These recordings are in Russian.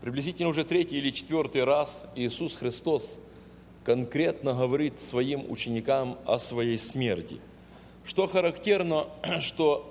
Приблизительно уже 3-й или 4-й раз Иисус Христос конкретно говорит своим ученикам о своей смерти. Что характерно, что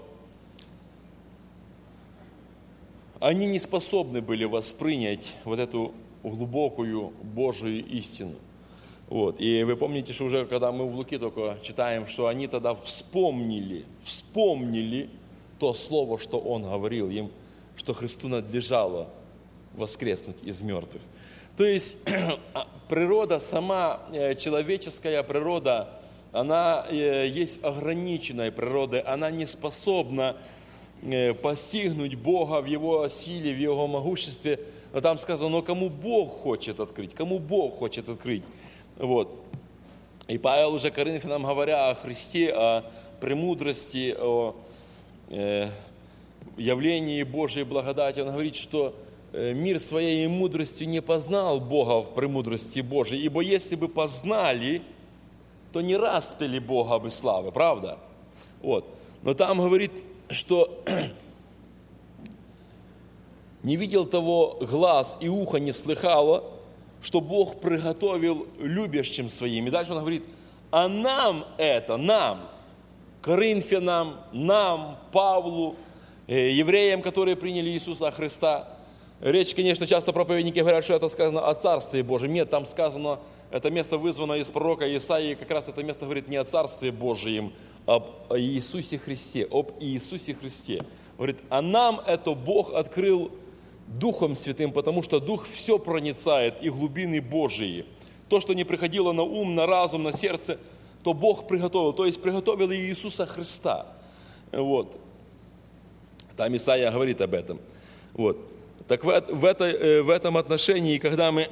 они не способны были воспринять вот эту глубокую Божию истину. Вот. И вы помните, что уже когда мы в Луки только читаем, что они тогда вспомнили то слово, что Он говорил им, что Христу надлежало воскреснуть из мертвых. То есть природа, сама человеческая природа, она есть ограниченной природой, она не способна постигнуть Бога в Его силе, в Его могуществе. Но там сказано, но кому Бог хочет открыть, кому Бог хочет открыть. Вот. И Павел уже Коринфянам, говоря о Христе, о премудрости, о явлении Божьей благодати, он говорит, что мир своей мудростью не познал Бога в премудрости Божией, ибо если бы познали, то не распяли Бога бы славы, правда? Вот. Но там говорит, что не видел того глаз и ухо не слыхало, что Бог приготовил любящим своим. И дальше он говорит, а нам это, нам, Коринфянам, нам, Павлу, евреям, которые приняли Иисуса Христа. Речь, конечно, часто проповедники говорят, что это сказано о Царстве Божьем. Нет, там сказано, это место вызвано из пророка Исаии, как раз это место говорит не о Царстве Божьем, а об Иисусе Христе, об Иисусе Христе. Говорит, а нам это Бог открыл Духом Святым, потому что Дух все проницает и глубины Божии. То, что не приходило на ум, на разум, на сердце, то Бог приготовил. То есть приготовил и Иисуса Христа. Вот. Там Исаия говорит об этом. Вот. Так в этом отношении, когда мы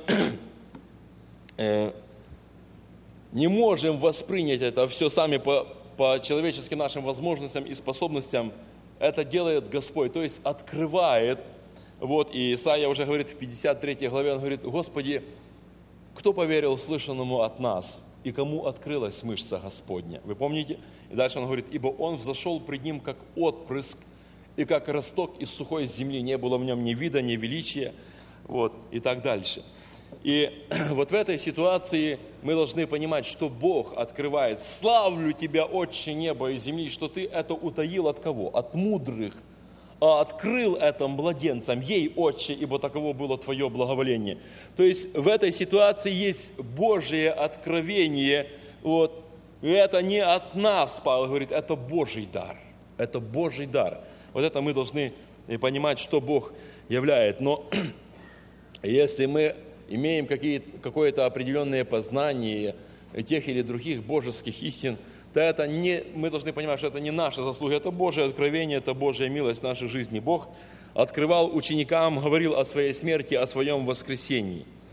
не можем воспринять это все сами по человеческим нашим возможностям и способностям, это делает Господь, то есть открывает. Вот, и Исаия уже говорит в 53 главе, он говорит, Господи, кто поверил слышанному от нас, и кому открылась мышца Господня? Вы помните? И дальше он говорит, ибо он взошел пред ним, как отпрыск, и как росток из сухой земли, не было в нем ни вида, ни величия, вот, и так дальше. И вот в этой ситуации мы должны понимать, что Бог открывает. Славлю Тебя, Отче неба и земли, что Ты это утаил от кого? От мудрых. А открыл это младенцам, ей, Отче, ибо таково было Твое благоволение. То есть в этой ситуации есть Божие откровение. Вот. И это не от нас, Павел говорит, это Божий дар. Это Божий дар. Вот это мы должны понимать, что Бог являет. Но если мы имеем какое-то определенное познание тех или других божеских истин, то это мы должны понимать, что это не наша заслуга, это Божие откровение, это Божья милость в нашей жизни. Бог открывал ученикам, говорил о своей смерти, о своем воскресении.